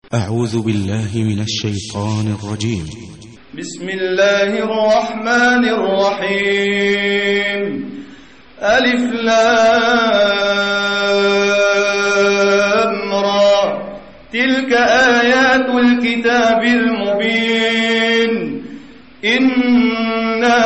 أعوذ بالله من الشيطان الرجيم. بسم الله الرحمن الرحيم. ألف لام را، تلك آيات الكتاب المبين. إنا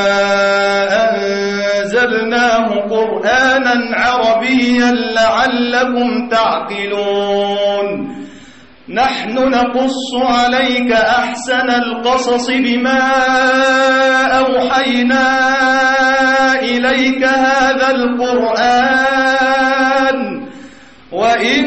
أنزلناه قرآنا عربيا لعلكم تعقلون. نحن نقص عليك أحسن القصص بما أوحينا إليك هذا القرآن وإن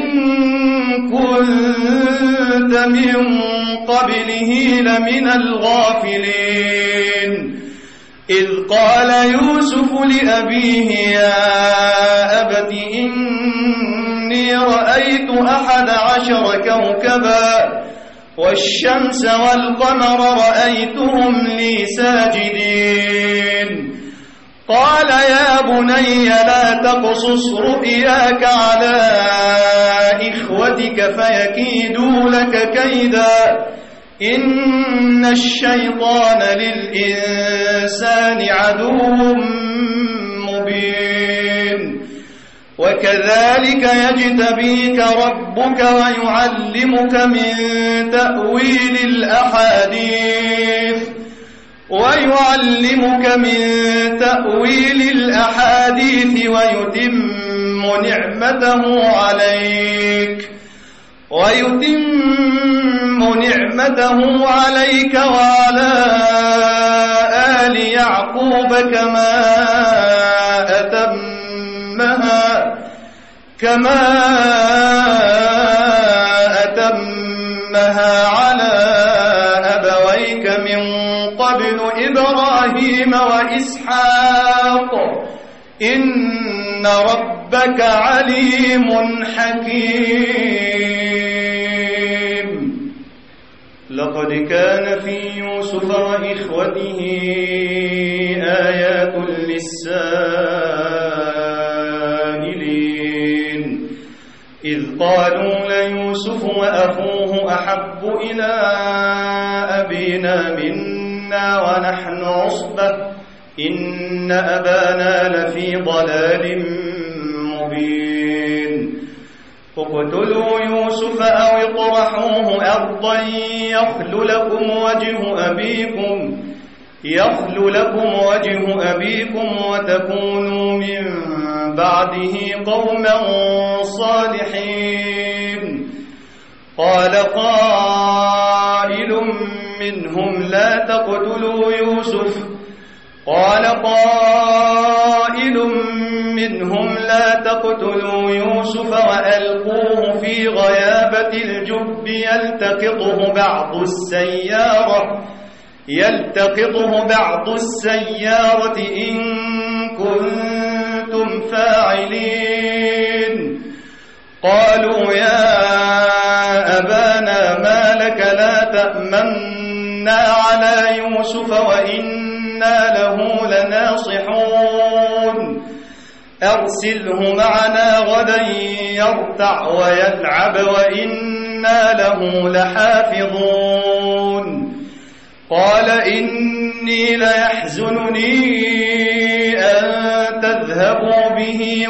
كنت من قبله لمن الغافلين. إذ قال يوسف لأبيه يا أبت إني رأيت 11 كوكبا والشمس والقمر رأيتهم لي ساجدين. قال يا بني لا تقصص رؤياك على إخوتك فيكيدوا لك كيدا إن الشيطان للإنسان عدو مبين. وكذلك يجتبيك ربك ويعلمك من تأويل الأحاديث ويتم نعمته عليك وعلى آل يعقوب كما أتمها على أبويك من قبل إبراهيم وإسحاق إن ربك عليم حكيم. لقد كان في يوسف وإخوته آيات للسائلين. إذ قالوا ليوسف وأخوه أحب إلى أبينا منا ونحن عصبة إن أبانا لفي ضلال مبين. اقتلوا يوسف أو اطرحوه أرضا يخل لكم وجه أبيكم وتكونوا من بعده قوما صالحين. قال قائل منهم لا تقتلوا يوسف وألقوه في غيابة الجب يلتقطه بعض السيارة إن كنتم فاعلين. قالوا يا أبانا ما لك لا تأمنا على يوسف وإنا له لناصحون. أرسله معنا غدا يرتع ويلعب وإنا له لحافظون. قال إني ليحزنني أن تذهبوا به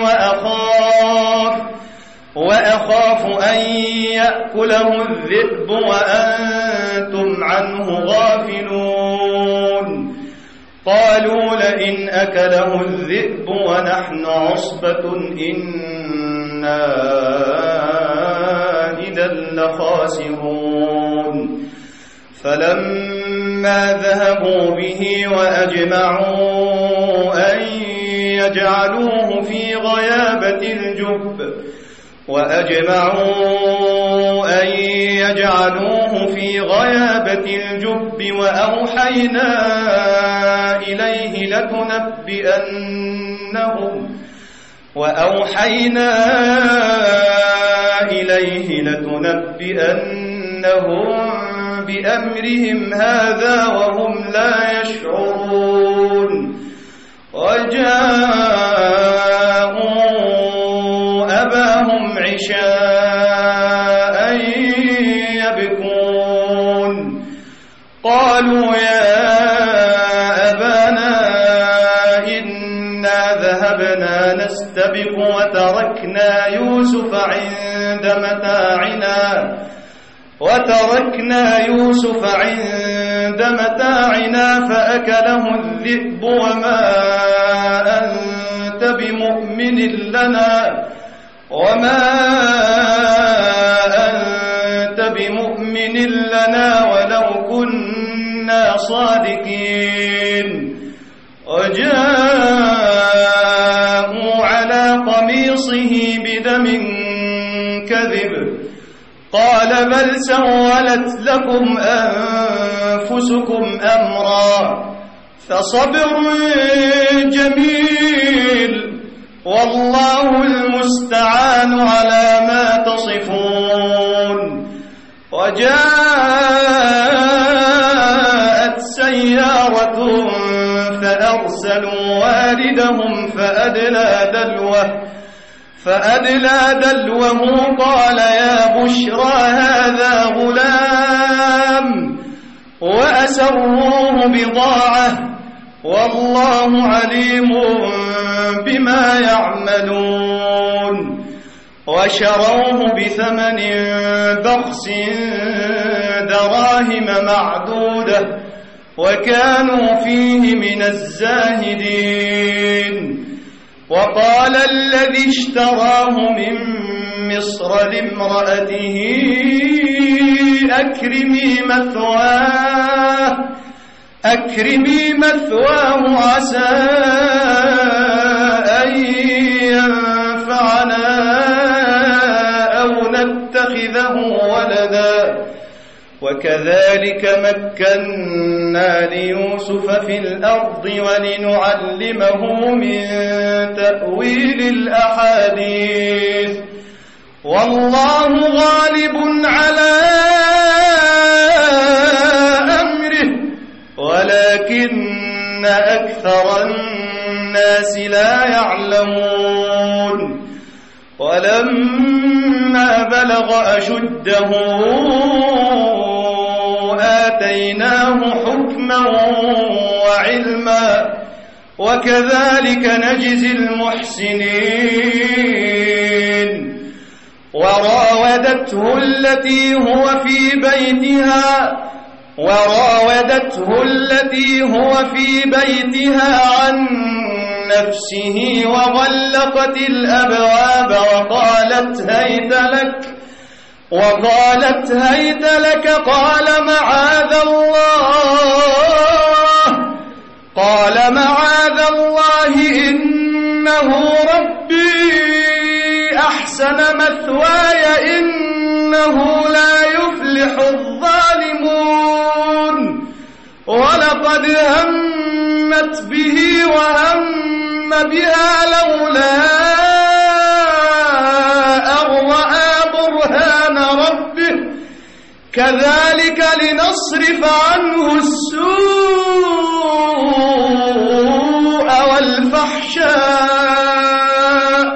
وأخاف أن يأكله الذئب وأنتم عنه غافلون. قالوا لئن أكله الذئب ونحن عصبة إنا إذا لخاسرون. فلما ذهبوا به وأجمعوا أن يجعلوه في غيابة الجب وأوحينا إليه لتنبئنهم بأمرهم هذا وهم لا يشعرون. وجاءوا أباهم عشاء قالوا يا أبانا إنا ذهبنا نستبق وتركنا يوسف عند متاعنا فأكله الذئب وما أنت بمؤمن لنا ولو كنا صادقين وجاءوا على قميصه بدم كذب قال بل سولت لكم أنفسكم أمرا فصبر جميل والله المستعان على ما تصفون. وجاءت سيارة فأرسلوا واردهم فأدلى دلوه قال يا بشرى هذا غلام وأسروه بضاعة والله عليم بما يعملون. وشروه بثمن بخس دراهم معدودة وكانوا فيه من الزاهدين. وقال الذي اشتراه من مصر لامرأته أكرمي مثواه عسى أن ينفعنا أو نتخذه ولدا وكذلك مكنا ليوسف في الأرض ولنعلمه من تأويل الأحاديث والله غالب على أمره ولكن أكثر الناس لا يعلمون. ولما بلغ أشده آتيناه حكما وعلما وكذلك نجزي المحسنين. وراودته التي هو في بيتها عن نفسه وغلقت الأبواب وقالت هيت لك قال معاذ الله إنه ربي أحسن مثواي إنه لا يفلح الظالمون. ولقد همت به وهم بها لولا أن رأى برهان ربه كذلك لنصرف عنه السوء والفحشاء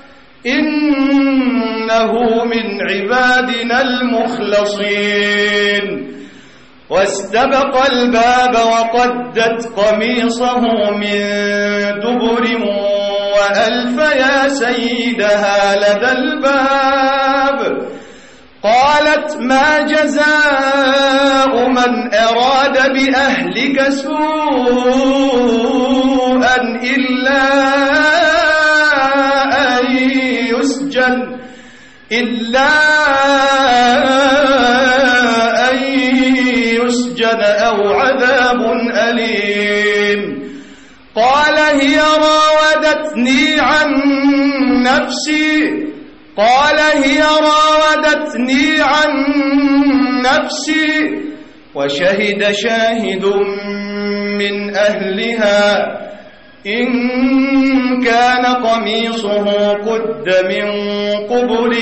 إنه من عبادنا المخلصين. واستبق الباب وقدت قميصه من دبر وألف يا سيدها لدى الباب قالت ما جزاء من أراد بأهلك سوءا إلا أن يسجن أو عذاب أليم. قال هي راودتني عن نفسي وشهد شاهد من أهلها إن كان قميصه قد من قبل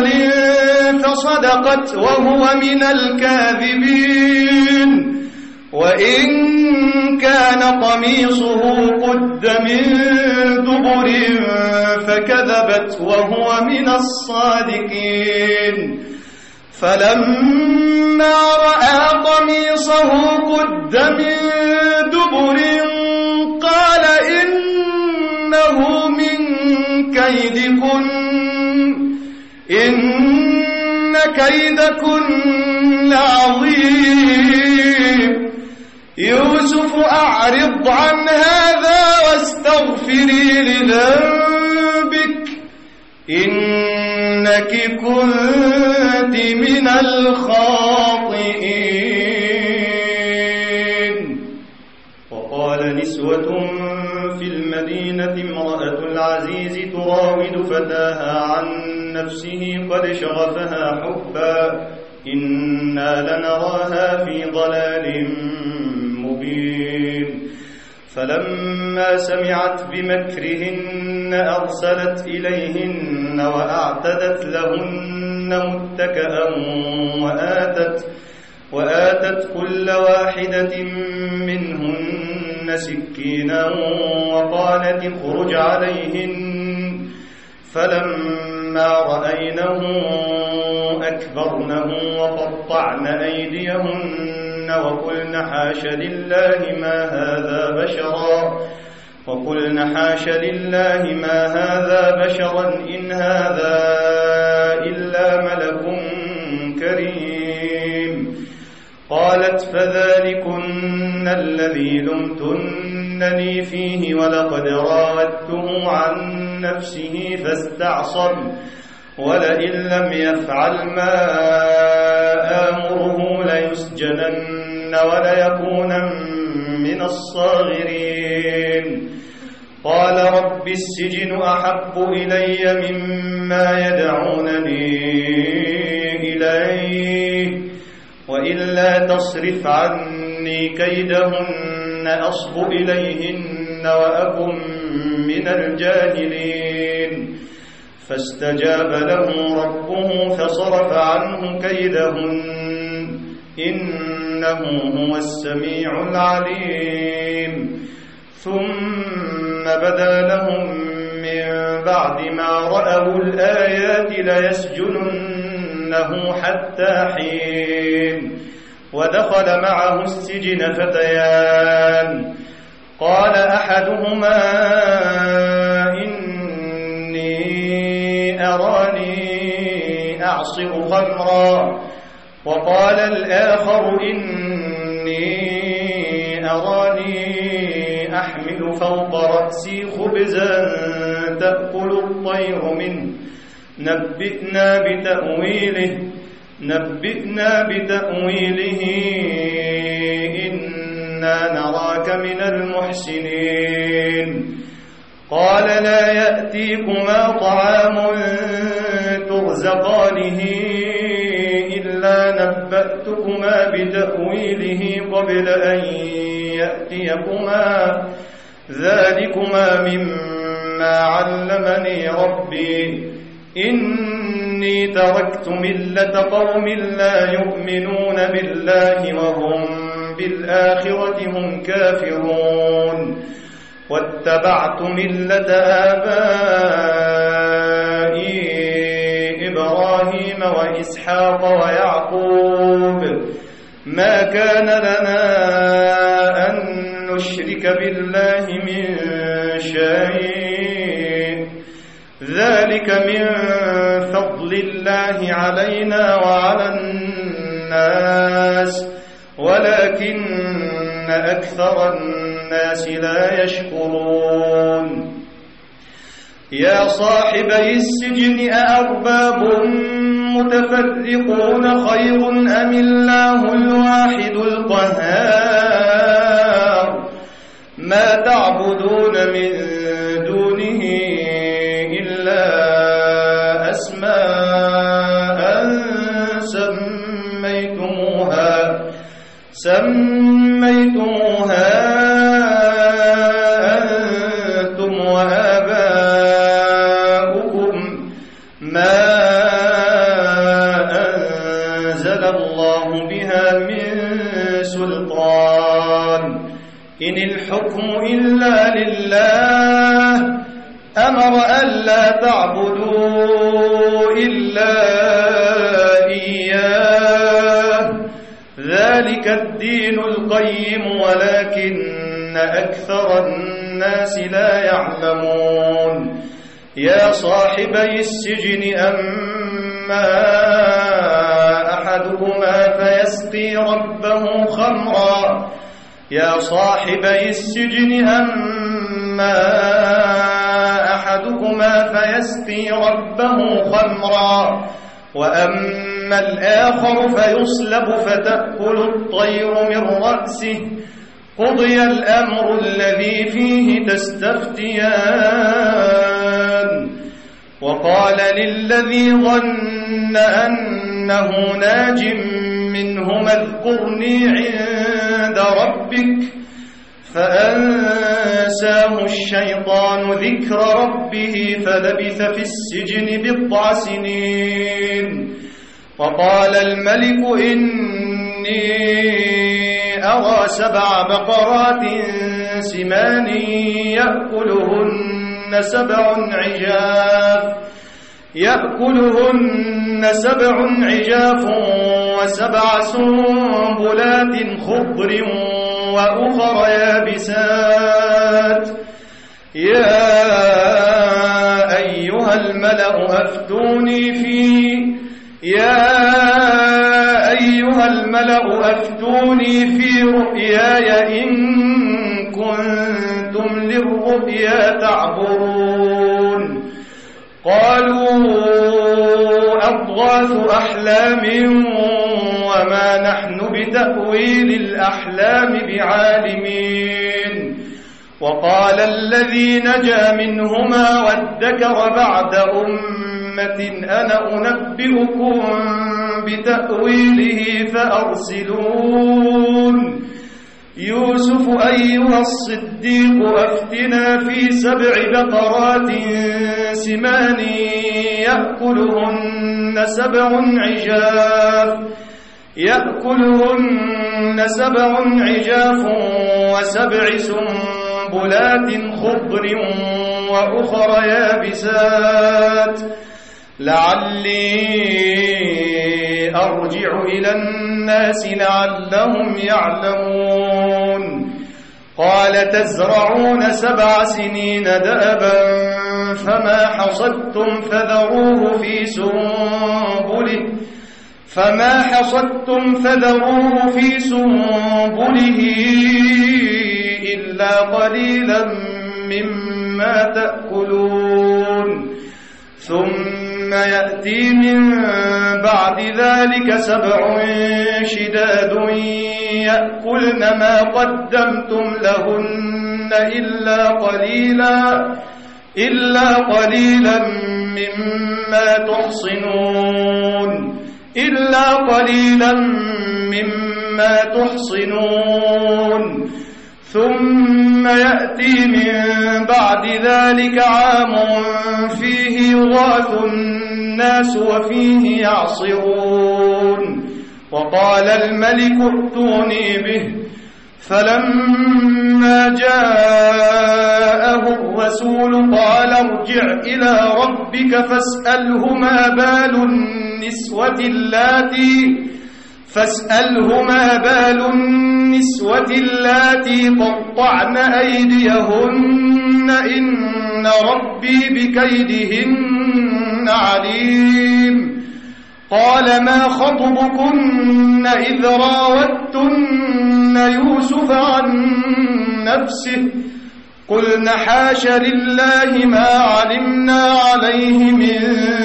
فصدقت وهو من الكاذبين. وإن كان قميصه قد من دبر فكذبت وهو من الصادقين فلما رأى قميصه قد من دبر قال إنه من كيدكن إن كيدكن عظيم يوسف أعرض عن هذا واستغفري لذنبك إنك كنت من الخاطئين. وقال نسوة في المدينة امرأة العزيز تراود فتاها عن نفسه قد شغفها حبا إنا لنراها في ضلال مبين. فلما سمعت بمكرهن أرسلت إليهن وأعتدت لهن متكئا وآتت كل واحدة منهن سكينا وقالت اخرج عليهن فلما رأينه أكبرنه وقطعن أيديهن وقلن حاش لله ما هذا بشرا إن هذا إلا ملك كريم. قالت فذلكن الذي لمتنني فيه ولقد راودته عن نفسه فاستعصم ولئن لم يفعل ما آمره ليسجنن وليكونن من الصاغرين. قال رب السجن أحب إلي مما يدعونني إليه وإلا تصرف عني كيدهن أصب إليهن وأكن من الجاهلين. فاستجاب له ربه فصرف عنه كيدهن إنه هو السميع العليم. ثم بدا لهم من بعد ما رأوا الآيات ليسجننه حتى حين. ودخل معه السجن فتيان قال أحدهما إني أراني أعصر خمرا وقال الآخر إني أراني أحمل فوق رأسي خبزا تأكل الطير منه نبئنا بتأويله إنا نراك من المحسنين. قال لا يأتيكما طعام ترزقانه إلا نبأتكما بتأويله قبل أن يأتيكما ذلكما مما علمني ربي إني تركت ملة قوم لا يؤمنون بالله وهم بالآخرة هم كافرون واتبعت ملة آبائي إبراهيم وإسحاق ويعقوب ما كان لنا أن نشرك بالله من شيء ذلك من فضل الله علينا وعلى الناس ولكن أكثر الناس لا يشكرون. يا صاحبي السجن أأرباب متفرقون خير أم الله الواحد القهار ما تعبدون من دونه إلا أسماء سميتموها أنتم وآباؤكم ما أنزل الله بها من سلطان إن الحكم إلا لله أمر ألا تعبدوا إلا إياه ذلك الدين القيم ولكن أكثر الناس لا يعلمون يا صاحبي السجن أما أحدهما فيسقي ربه خمرا يا صاحبي السجن أما أحدهما فيسقي ربه خمرا وأما الآخر فيصلب فتأكل الطير من رأسه قضي الأمر الذي فيه تستفتيان وقال للذي ظن أنه ناج منهما اذكرني عند ربك فأنساه الشيطان ذكر ربه فلبث في السجن 9 سنين وقال الملك إني أرى 7 بقرات سمان يأكلهن 7 عجاف و7 سنبلات خضر وأخر يابسات يا أيها الملأ أفتوني في رؤياي إن كنتم للرؤيا تعبرون قالوا أضغاث أحلام وما نحن بتأويل الأحلام بعالمين وقال الذي نجا منهما وادكر بعد أمة أنا أنبئكم بتأويله فأرسلون يوسف أيها الصديق أفتنا في 7 بقرات سمان يأكلهن 7 عجاف و7 سنبلات خضر وأخر يابسات لعلي أرجع إلى الناس لعلهم يعلمون قال تزرعون 7 سنين دأبا فما حصدتم فذروه في سنبله إلا قليلا مما تأكلون ثم يأتي من بعد ذلك 7 شداد يأكلن ما قدمتم لهن إلا قليلا مما تحصنون ثم يأتي من بعد ذلك عام فيه يغاث الناس وفيه يعصرون وقال الملك ائتوني به فلما جاءه الرسول قال ارجع إلى ربك فاسأله ما بال النسوة اللاتي قطعن أيديهن إن ربي بكيدهن عليم قال ما خطبكن إذ راوتن يوسف عن نفسه قلن حاش لله ما علمنا عليه من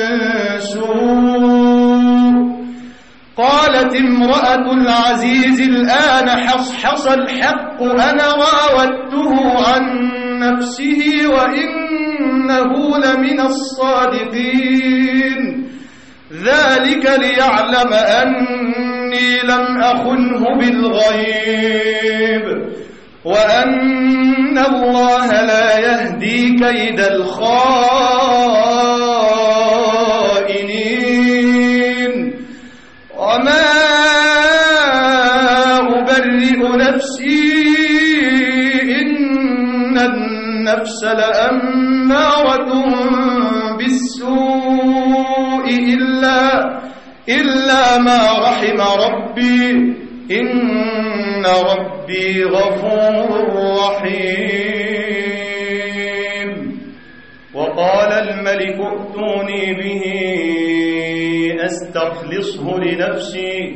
سوء قالت امرأة العزيز الآن حصحص الحق أنا راودته عن نفسه وإنه لمن الصادقين ذلك ليعلم أني لم أخنه بالغيب وأن الله لا يهدي كيد الخائنين وما أبرئ نفسي النفس لأمارة بالسوء إلا ما رحم ربي إن ربي غفور رحيم. وقال الملك ائتوني به أستخلصه لنفسي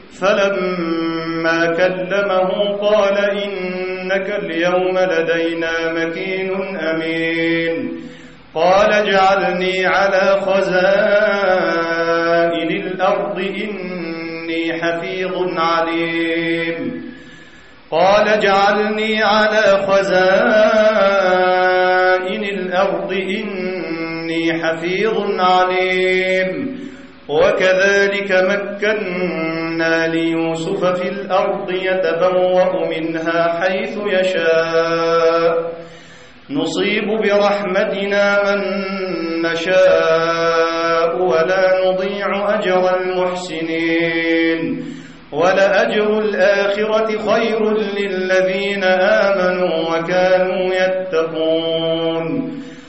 فلما كلمه قال إنك اليوم لدينا مكين أمين. قال اجعلني على خزائن الأرض إني حفيظ عليم. قال اجعلني على خزائن الأرض إني حفيظ عليم. وكذلك مكنا ليوسف في الأرض يتبوأ منها حيث يشاء نصيب برحمتنا من نشاء ولا نضيع أجر المحسنين. ولأجر الآخرة خير للذين آمنوا وكانوا يتقون.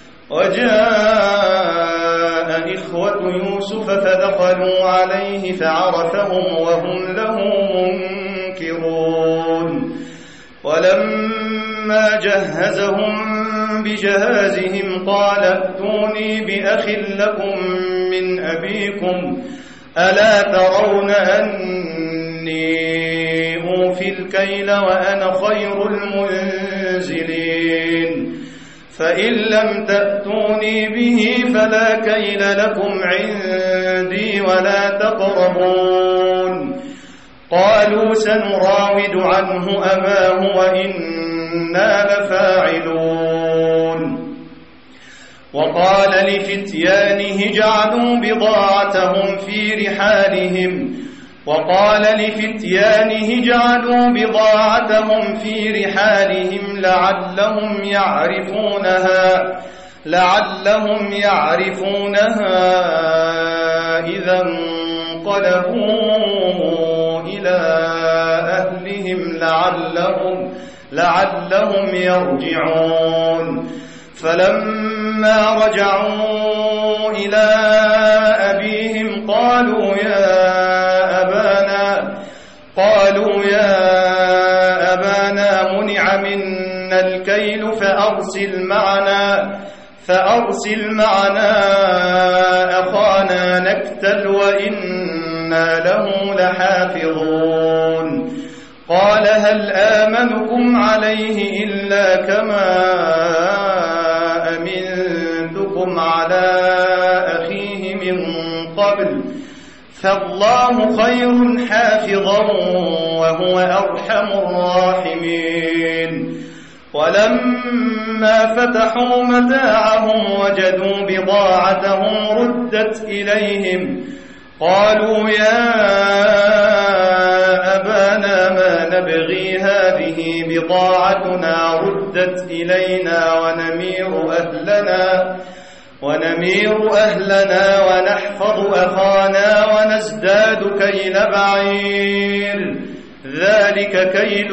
وجاء إخوة يوسف فدخلوا عليه فعرفهم وهم له منكرون. ولما جهزهم بجهازهم قال ائتوني بأخ لكم من أبيكم ألا ترون أني أوفي الكيل وأنا خير المنزلين. فإن لم تأتوني به فلا كيل لكم عندي ولا تقربون. قالوا سنراود عنه أباه وإنا لفاعلون. وقال لفتيانه جعلوا بضاعتهم في رحالهم لعلهم يعرفونها إذا انقلبوا إلى أهلهم لعلهم يرجعون. فلما رجعوا إلى أبيهم قالوا يا أبانا منع منا الكيل فأرسل معنا أخانا نكتل وإنا له لحافظون. قال هل آمنكم عليه إلا كما أمنتكم على أخيه من قبل فالله خير حافظا وهو أرحم الراحمين. ولما فتحوا متاعهم وجدوا بضاعتهم ردت إليهم قالوا يا أبانا ما نبغي هذه بضاعتنا ردت إلينا ونمير أهلنا ونحفظ أخانا ونزداد كيل بعير ذلك كيل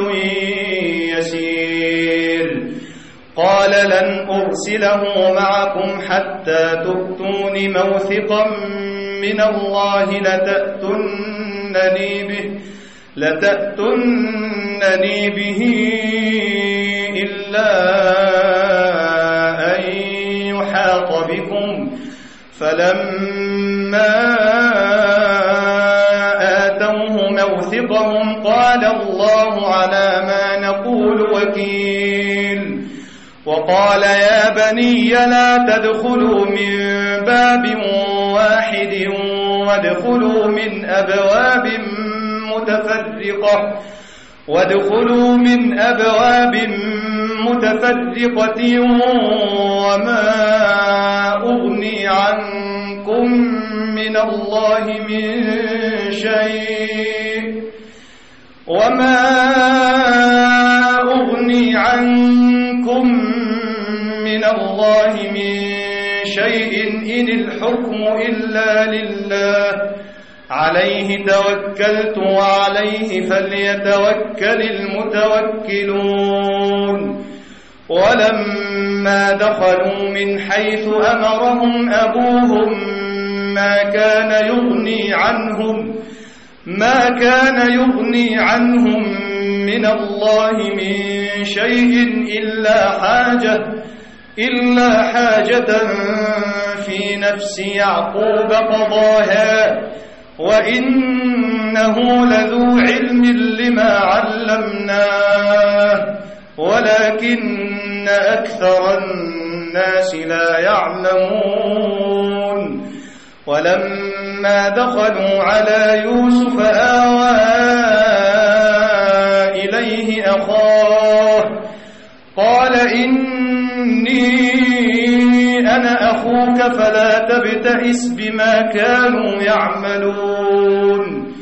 يسير. قال لن أرسله معكم حتى تؤتون موثقا من الله لتأتونني به إلا أن يحاط بكم. فلما آتوه موثقهم قال الله على ما نقول وكيل. وقال يا بني لا تدخلوا من باب واحد وادخلوا من أبواب متفرقة وما أغني عنكم من الله من شيء إن الحكم إلا لله عليه توكلت وعليه فليتوكل المتوكلون. ولما دخلوا من حيث أمرهم أبوهم ما كان يغني عنهم من الله من شيء إلا حاجة في نفس يعقوب قضاها وإنه لذو علم لما علمناه ولكن أكثر الناس لا يعلمون. ولما دخلوا على يوسف آوى إليه أخاه قال إني أنا أخوك فلا تبتئس بما كانوا يعملون.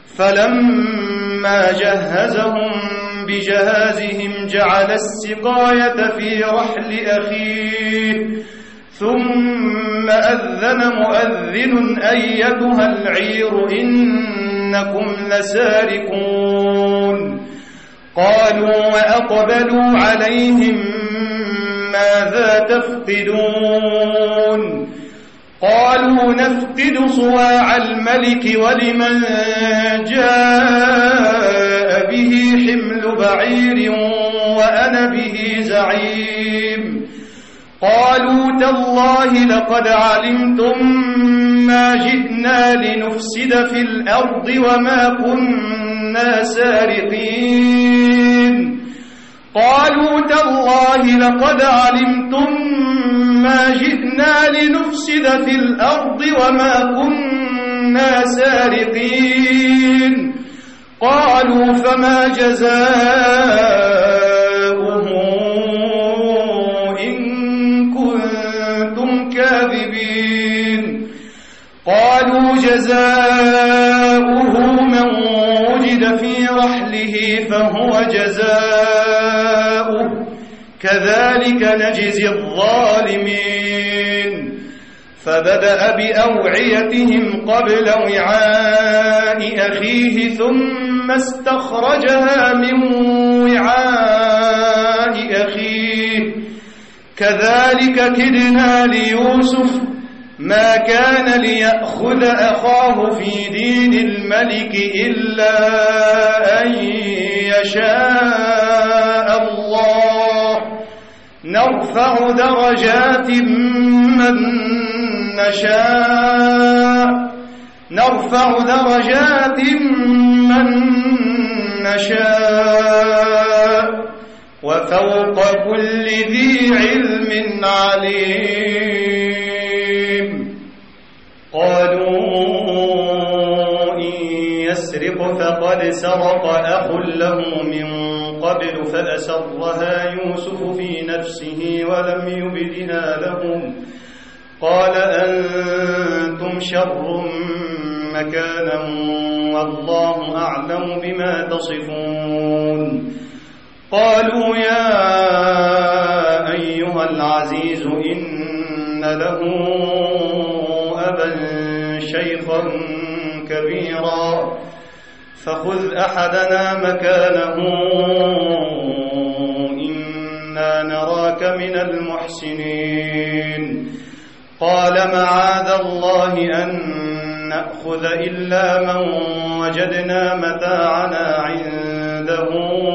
فلما جهزهم بجهازهم جعل السقاية في رحل أخيه ثم أذن مؤذن أيتها العير إنكم لسارقون. قالوا وأقبلوا عليهم ماذا تفقدون؟ قالوا نفقد صواع الملك ولمن جاء به حمل بعير وأنا به زعيم. قالوا تالله لقد علمتم ما جئنا لنفسد في الأرض وما كنا سارقين. قالوا تالله لقد علمتم ما جئنا لنفسد في الأرض وما كنا سارقين. قالوا فما جزاؤه إن كنتم كاذبين؟ قالوا جزاؤه من وجد في رحله فهو جزاؤه كذلك نجزي الظالمين. فبدأ بأوعيتهم قبل وعاء أخيه ثم استخرجها من وعاء أخيه كذلك كدنا ليوسف ما كان ليأخذ أخاه في دين الملك إلا أن يشاء الله نرفع درجات من نشاء وفوق كل ذي علم عليم. قالوا إن يسرق فقد سرق أخ له من قبل فأسرها يوسف في نفسه ولم يبدها لهم قال أنتم شر مكانا والله أعلم بما تصفون. قالوا يا أيها العزيز إن له أبا شيخا كبيرا فخذ أحدنا مكانه إنا نراك من المحسنين. قال معاذ الله أن نأخذ إلا من وجدنا متاعنا عنده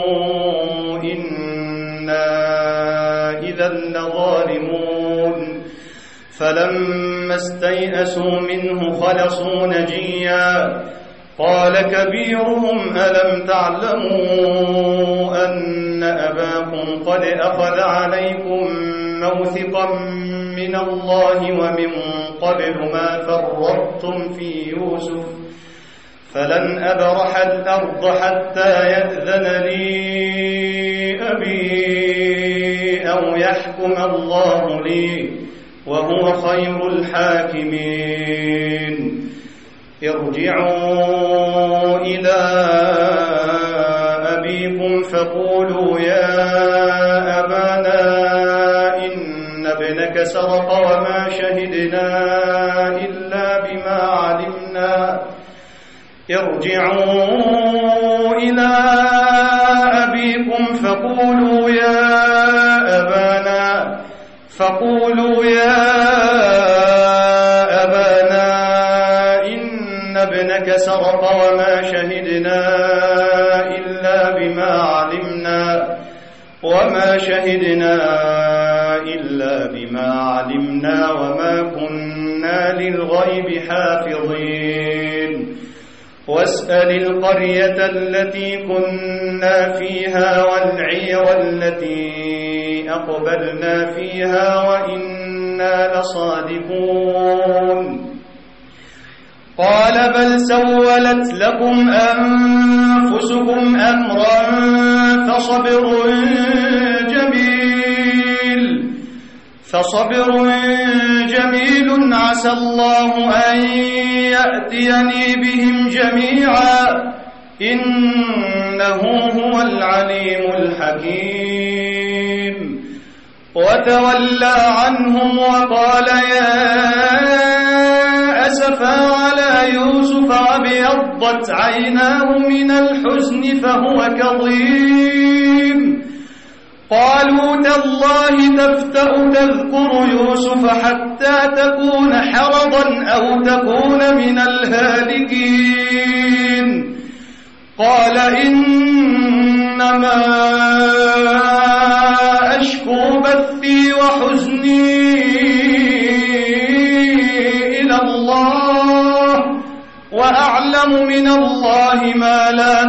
إنا إذا لظالمون. فلما استيئسوا منه خلصوا نجيا قال كبيرهم ألم تعلموا أن أباكم قد أخذ عليكم موثقا من الله ومن قبل ما فرطتم في يوسف فلن أبرح الأرض حتى يأذن لي أبي أو يحكم الله لي وهو خير الحاكمين. ارجعوا إلى أبيكم فقولوا يا أبانا إن ابنك سرق وما شهدنا ارجعوا إلى أبيكم فقولوا يا أبانا إن ابنك سرق وما شهدنا إلا بما علمنا وما كنا للغيب حافظين واسأل القرية التي كنا فيها والعير التي أقبلنا فيها وإنا لصادقون قال بل سولت لكم أنفسكم أمرا فصبر جميل عسى الله أن يأتيني بهم جميعا إنه هو العليم الحكيم وتولى عنهم وقال يا أسفا على يوسف وابيضت عيناه من الحزن فهو كظيم قالوا تالله تفتأ تذكر يوسف حتى تكون حرضا أو تكون من الهالكين قال إنما أشكو بثي وحزني إلى الله وأعلم من الله ما لا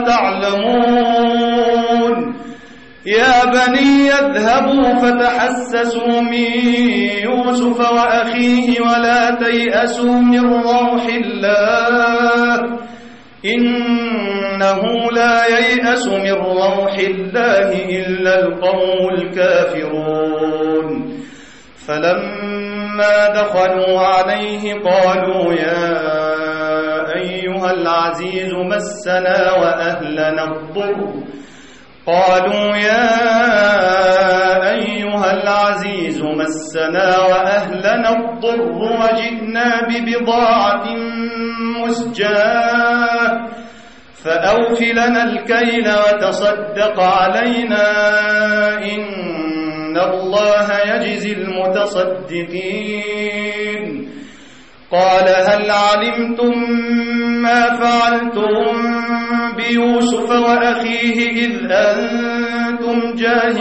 تعلمون يا بني اذهبوا فتحسسوا من يوسف وأخيه ولا تيأسوا من روح الله إنه لا ييأس من روح الله إلا القوم الكافرون فلما دخلوا عليه قالوا يا أيها العزيز مسنا وأهلنا الضر وجئنا ببضاعة مزجاة فأوف لنا الكيل وتصدق علينا إن الله يجزي المتصدقين قال هل علمتم ما فعلتم بيوسف وأخيه إذ أنتم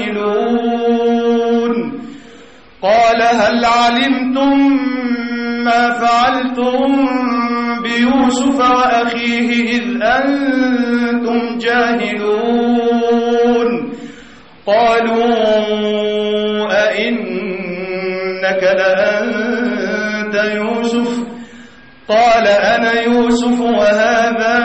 جاهلون قال هل علمتم ما فعلتم بيوسف وأخيه إذ أنتم جاهلون قالوا أئنك لأنت يوسف قال أنا يوسف وهذا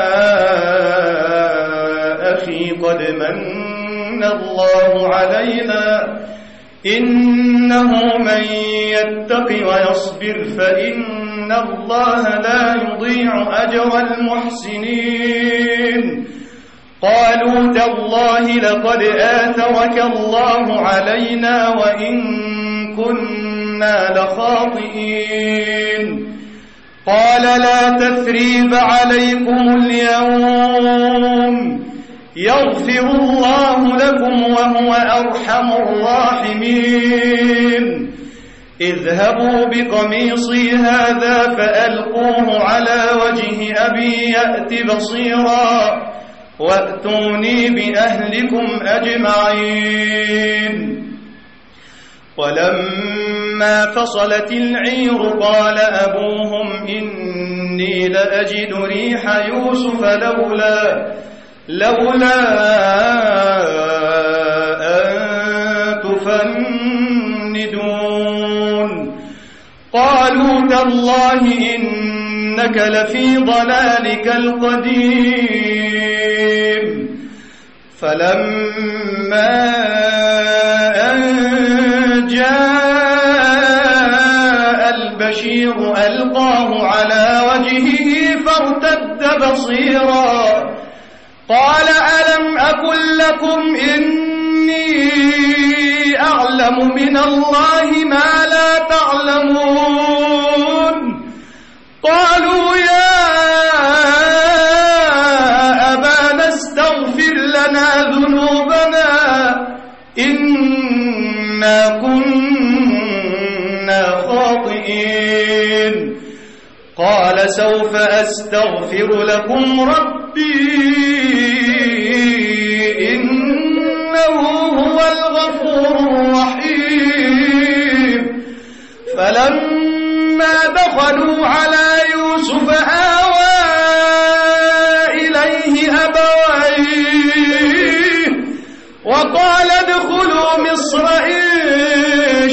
أخي قد من الله علينا إنه من يتق ويصبر فإن الله لا يضيع أجر المحسنين قالوا تالله لقد آثرك الله علينا وإن كنا لخاطئين قال لا تثريب عليكم اليوم يغفر الله لكم وهو أرحم الراحمين اذهبوا بقميصي هذا فألقوه على وجه أبي يأت بصيرا وأتوني بأهلكم أجمعين ولما فصلت العير قال أبوهم إني لأجد ريح يوسف لولا أن تفندون قالوا تالله إنك لفي ضلالك القديم فلما أن جاء البشير ألقاه على وجهه فارتد بصيرا قال ألم أقل لكم إني أعلم من الله ما لا تعلمون قالوا يا قال سوف أستغفر لكم ربي إنه هو الغفور الرحيم. فلما دخلوا على يوسف آوى إليه أبويه وقال ادخلوا مصر إن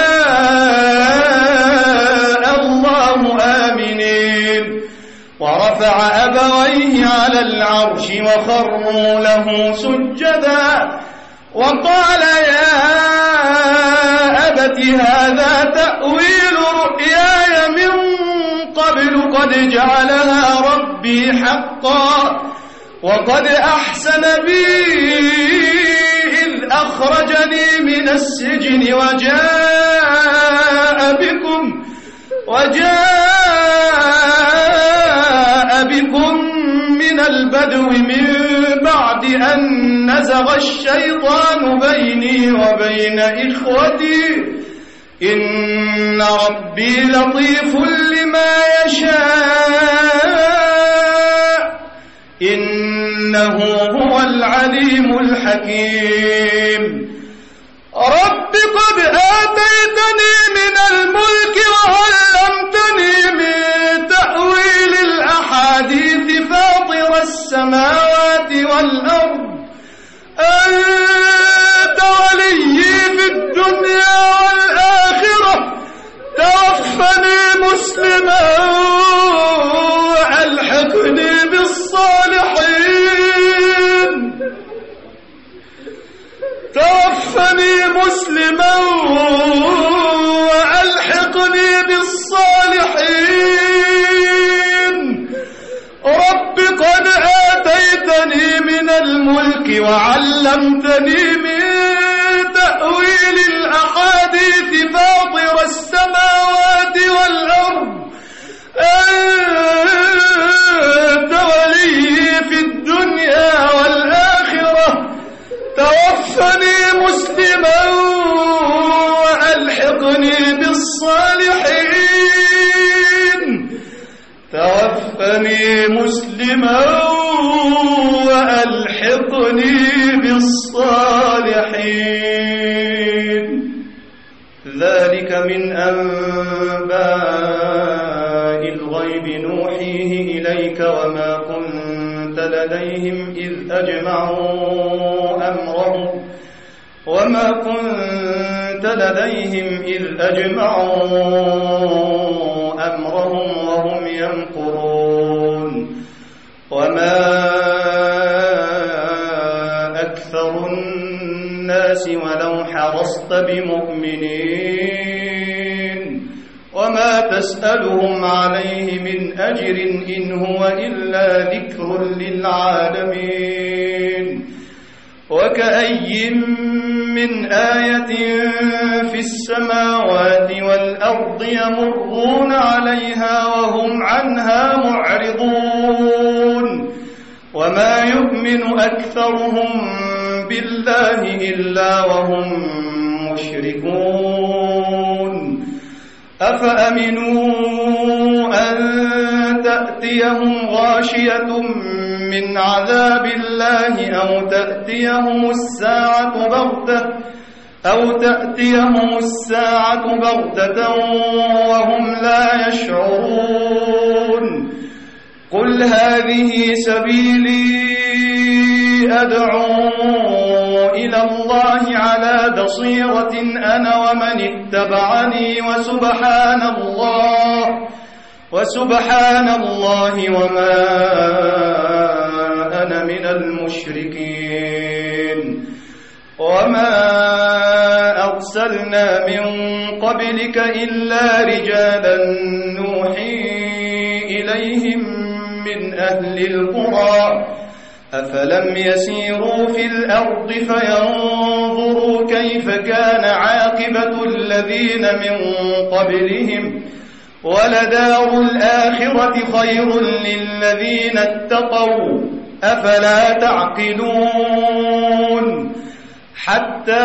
شاء الله آمنين. ورفع أبويه على العرش وخروا له سجدا وقال يا أبت هذا تأويل رؤياي من قبل قد جعلها ربي حقا وقد أحسن بي إذ أخرجني من السجن وجاء بكم من البدو من بعد أن نزغ الشيطان بيني وبين إخوتي إن ربي لطيف لما يشاء إنه هو العليم الحكيم. رب قد آتيتني من الملك وعلمتني من تأويل الأحاديث فاطر السماوات والأرض أنت ولي في الدنيا والآخرة توفني مسلما وألحقني بالصالحين. توفني مسلما وألحقني بالصالحين. رب قد آتيتني من الملك وعلمتني من تأويل الأحاديث فاطر السماوات والأرض أنت ولي في الدنيا والآخرة توفني مسلما وألحقني بالصالحين. توفني مسلما وألحقني بالصالحين. ذلك من أنباء الغيب نوحيه إليك وما كنت لديهم إذ أجمعوا أمرهم وهم يمكرون. وما أكثر الناس ولو حرصت بمؤمنين وما تسألهم عليه من أجر إن هو إلا ذكر للعالمين. وكأي من آية في السماوات والأرض يمرون عليها وهم عنها معرضون. وما يؤمن أكثرهم بالله إلا وهم مشركون. أفأمنوا أن تأتيهم غاشية من عذاب الله أو تأتيهم الساعة بغتة وهم لا يشعرون. قل هذه سبيلي أدعو إلى الله على بصيرة أنا ومن اتبعني وسبحان الله وما أنا من المشركين. وما أرسلنا من قبلك إلا رجالا نوحي إليهم من أهل القرى أفلم يسيروا في الأرض فينظروا كيف كان عاقبة الذين من قبلهم ولدار الآخرة خير للذين اتقوا أفلا تعقلون. حتى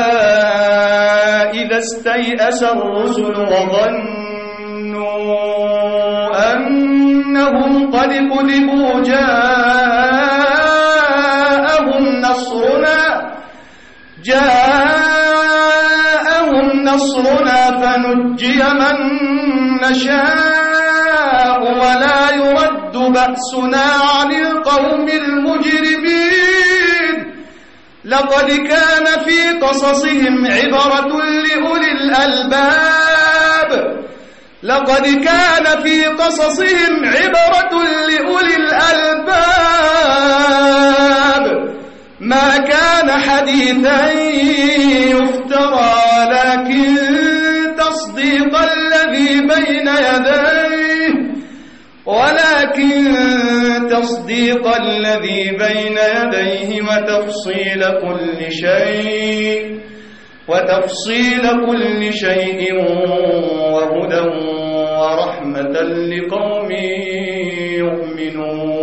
إذا استيأس الرسل وظنوا أن إنهم قد كذبوا جاءهم نصرنا فنجي من نشاء ولا يرد بأسنا عن القوم المجرمين لقد كان في قصصهم عبرة لأولي الألباب ما كان حديثا يفترى لكن تصديق الذي بين يديه وتفصيل كل شيء وهدى ورحمة لقوم يؤمنون.